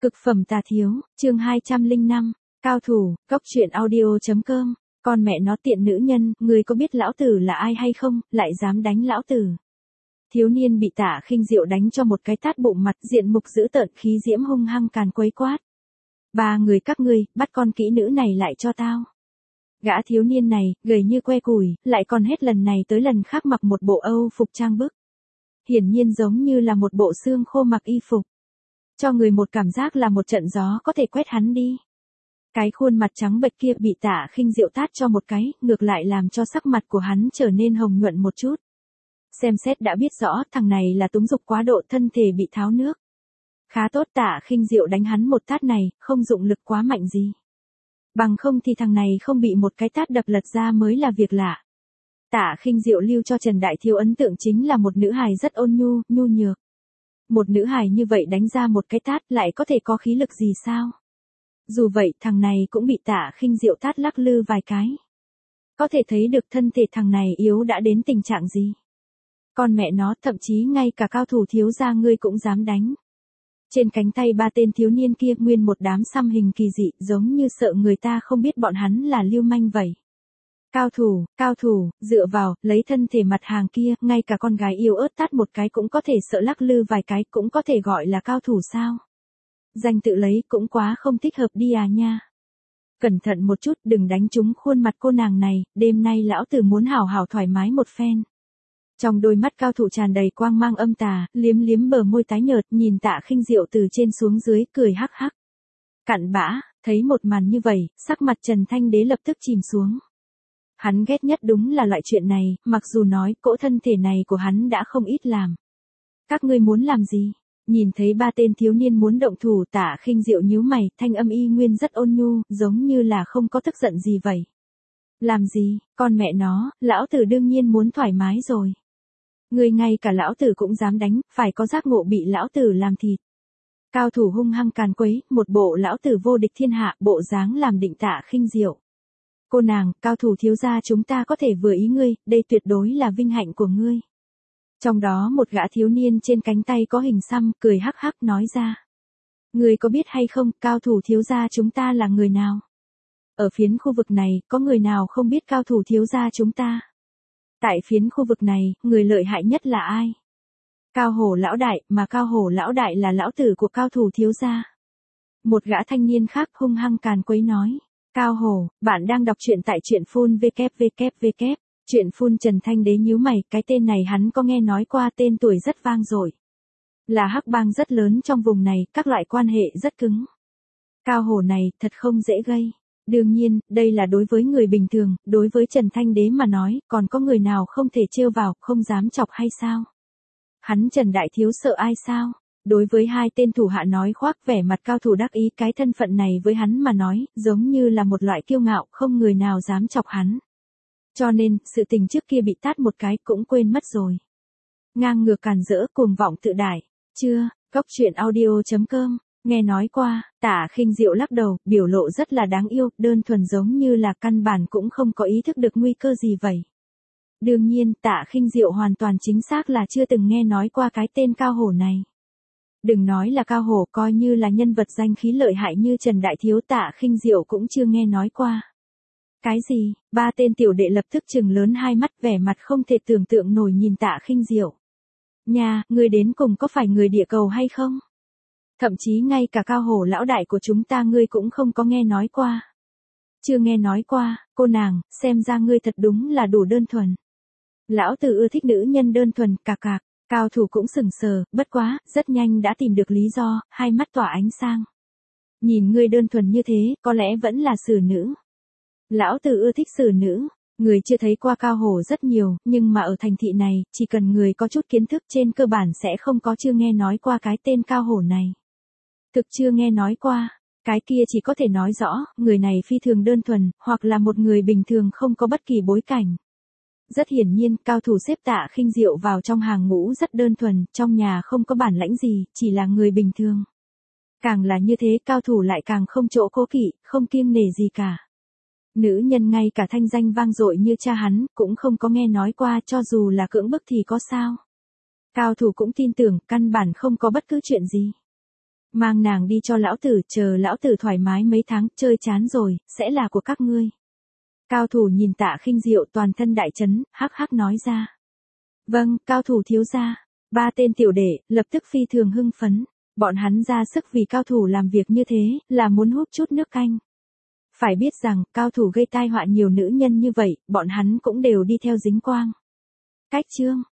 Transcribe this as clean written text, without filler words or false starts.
Cực phẩm tà thiếu, chương 205, cao thủ, góc truyện audio.com, con mẹ nó tiện nữ nhân, người có biết lão tử là ai hay không, lại dám đánh lão tử. Thiếu niên bị Tạ Khinh Diệu đánh cho một cái tát bụng mặt, diện mục dữ tợn, khí diễm hung hăng càn quấy quát. Ba người các ngươi, bắt con kỹ nữ này lại cho tao. Gã thiếu niên này, gầy như que củi, lại còn hết lần này tới lần khác mặc một bộ Âu phục trang bức. Hiển nhiên giống như là một bộ xương khô mặc y phục. Cho người một cảm giác là một trận gió có thể quét hắn đi. Cái khuôn mặt trắng bệch kia bị Tạ Khinh Diệu tát cho một cái, ngược lại làm cho sắc mặt của hắn trở nên hồng nhuận một chút. Xem xét đã biết rõ thằng này là túng dục quá độ, thân thể bị tháo nước. Khá tốt, Tạ Khinh Diệu đánh hắn một tát này, không dụng lực quá mạnh gì. Bằng không thì thằng này không bị một cái tát đập lật ra mới là việc lạ. Tạ Khinh Diệu lưu cho Trần Đại Thiếu ấn tượng chính là một nữ hài rất ôn nhu, nhu nhược. Một nữ hài như vậy đánh ra một cái tát lại có thể có khí lực gì sao? Dù vậy thằng này cũng bị Tạ Khinh Diệu tát lắc lư vài cái. Có thể thấy được thân thể thằng này yếu đã đến tình trạng gì. Con mẹ nó, thậm chí ngay cả cao thủ thiếu gia ngươi cũng dám đánh. Trên cánh tay ba tên thiếu niên kia nguyên một đám xăm hình kỳ dị, giống như sợ người ta không biết bọn hắn là lưu manh vậy. Cao thủ, dựa vào, lấy thân thể mặt hàng kia, ngay cả con gái yêu ớt tát một cái cũng có thể sợ lắc lư vài cái, cũng có thể gọi là cao thủ sao? Danh tự lấy cũng quá không thích hợp đi à nha. Cẩn thận một chút, đừng đánh trúng khuôn mặt cô nàng này, đêm nay lão tử muốn hảo hảo thoải mái một phen. Trong đôi mắt cao thủ tràn đầy quang mang âm tà, liếm liếm bờ môi tái nhợt, nhìn Tạ Khinh Diệu từ trên xuống dưới, cười hắc hắc. Cặn bã, thấy một màn như vậy, sắc mặt Trần Thanh Đế lập tức chìm xuống. Hắn ghét nhất đúng là loại chuyện này, mặc dù nói cỗ thân thể này của hắn đã không ít làm. Các ngươi muốn làm gì? Nhìn thấy ba tên thiếu niên muốn động thủ, Tạ Khinh Diệu nhíu mày, thanh âm y nguyên rất ôn nhu, giống như là không có tức giận gì vậy. Làm gì, con mẹ nó, lão tử đương nhiên muốn thoải mái rồi. Người ngay cả lão tử cũng dám đánh, phải có giác ngộ bị lão tử làm thịt. Cao thủ hung hăng càn quấy, một bộ lão tử vô địch thiên hạ, bộ dáng làm định Tạ Khinh Diệu. Cô nàng, cao thủ thiếu gia chúng ta có thể vừa ý ngươi, đây tuyệt đối là vinh hạnh của ngươi. Trong đó một gã thiếu niên trên cánh tay có hình xăm, cười hắc hắc nói ra. Ngươi có biết hay không, cao thủ thiếu gia chúng ta là người nào? Ở phiến khu vực này, có người nào không biết cao thủ thiếu gia chúng ta? Tại phiến khu vực này, người lợi hại nhất là ai? Cao Hổ lão đại, mà Cao Hổ lão đại là lão tử của cao thủ thiếu gia. Một gã thanh niên khác hung hăng càn quấy nói. Cao Hổ, bạn đang đọc truyện tại truyện phun www. Truyện phun. Trần Thanh Đế nhíu mày, cái tên này hắn có nghe nói qua, tên tuổi rất vang dội. Là hắc bang rất lớn trong vùng này, các loại quan hệ rất cứng. Cao Hổ này, thật không dễ gây. Đương nhiên, đây là đối với người bình thường, đối với Trần Thanh Đế mà nói, còn có người nào không thể trêu vào, không dám chọc hay sao? Hắn Trần Đại Thiếu sợ ai sao? Đối với hai tên thủ hạ nói khoác vẻ mặt cao thủ đắc ý, cái thân phận này với hắn mà nói, giống như là một loại kiêu ngạo, không người nào dám chọc hắn. Cho nên, sự tình trước kia bị tát một cái cũng quên mất rồi. Ngang ngược càn rỡ, cuồng vọng tự đại. Chưa, góc truyện audio.com, nghe nói qua. Tạ Khinh Diệu lắc đầu, biểu lộ rất là đáng yêu, đơn thuần giống như là căn bản cũng không có ý thức được nguy cơ gì vậy. Đương nhiên, Tạ Khinh Diệu hoàn toàn chính xác là chưa từng nghe nói qua cái tên Cao Hổ này. Đừng nói là Cao Hổ, coi như là nhân vật danh khí lợi hại như Trần Đại Thiếu, Tạ Khinh Diệu cũng chưa nghe nói qua. Cái gì? Ba tên tiểu đệ lập tức trừng lớn hai mắt, vẻ mặt không thể tưởng tượng nổi nhìn Tạ Khinh Diệu. Nha, ngươi đến cùng có phải người địa cầu hay không? Thậm chí ngay cả Cao Hổ lão đại của chúng ta ngươi cũng không có nghe nói qua. Chưa nghe nói qua, cô nàng, xem ra ngươi thật đúng là đủ đơn thuần. Lão tử ưa thích nữ nhân đơn thuần, cạc cạc. Cao thủ cũng sừng sờ, bất quá, rất nhanh đã tìm được lý do, hai mắt tỏa ánh sang. Nhìn ngươi đơn thuần như thế, có lẽ vẫn là xử nữ. Lão tử ưa thích xử nữ. Người chưa thấy qua Cao Hổ rất nhiều, nhưng mà ở thành thị này, chỉ cần người có chút kiến thức trên cơ bản sẽ không có chưa nghe nói qua cái tên Cao Hổ này. Thực chưa nghe nói qua, cái kia chỉ có thể nói rõ, người này phi thường đơn thuần, hoặc là một người bình thường không có bất kỳ bối cảnh. Rất hiển nhiên, cao thủ xếp Tạ Khinh Diệu vào trong hàng ngũ rất đơn thuần, trong nhà không có bản lãnh gì, chỉ là người bình thường. Càng là như thế, cao thủ lại càng không chỗ cố kỵ, không kiêng nể gì cả. Nữ nhân ngay cả thanh danh vang dội như cha hắn, cũng không có nghe nói qua, cho dù là cưỡng bức thì có sao. Cao thủ cũng tin tưởng, căn bản không có bất cứ chuyện gì. Mang nàng đi cho lão tử, chờ lão tử thoải mái mấy tháng, chơi chán rồi, sẽ là của các ngươi. Cao thủ nhìn Tạ Khinh Diệu toàn thân đại chấn, hắc hắc nói ra. Vâng, cao thủ thiếu gia. Ba tên tiểu đệ, lập tức phi thường hưng phấn. Bọn hắn ra sức vì cao thủ làm việc như thế, là muốn hút chút nước canh. Phải biết rằng, cao thủ gây tai họa nhiều nữ nhân như vậy, bọn hắn cũng đều đi theo dính quang. Cách chương.